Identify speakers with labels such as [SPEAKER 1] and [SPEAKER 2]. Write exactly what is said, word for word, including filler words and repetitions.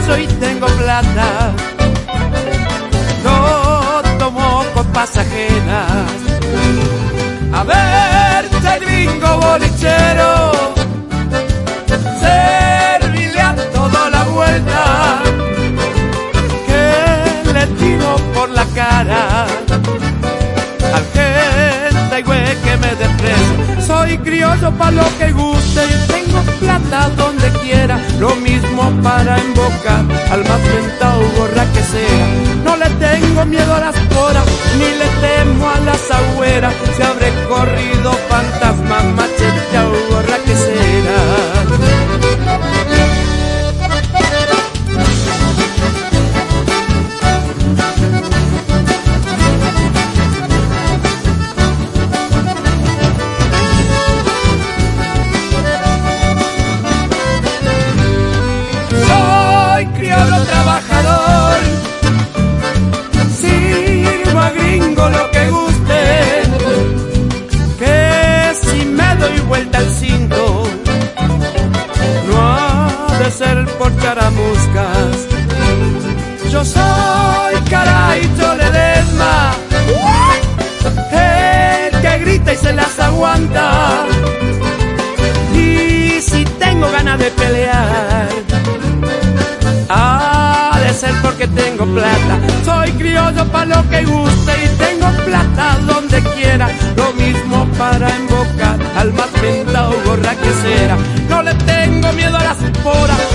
[SPEAKER 1] pienso y tengo plata, no tomo copas ajenas. A ver, gringo bolichero, servirle a todo la vuelta, que le tiro por la cara al gente güey que me desprecia. Soy criollo pa' lo que guste y tengo plata donde quiera, lo mismo para embocar al más mentado gorra que sea. No le tengo miedo a las poras, ni le temo a las agüeras, se habré corrido fantasmas, macheteado gorra que será. Trabajador, sirvo a gringo lo que guste, que si me doy vuelta al cinto, no ha de ser por charamuscas. Yo soy Caraito Ledesma, el que grita y se las aguanta, y si tengo ganas de pelear, ha de ser porque tengo plata. Soy criollo pa' lo que guste y tengo plata donde quiera, lo mismo para embocar al más mentado gorra que será. No le tengo miedo a las poras,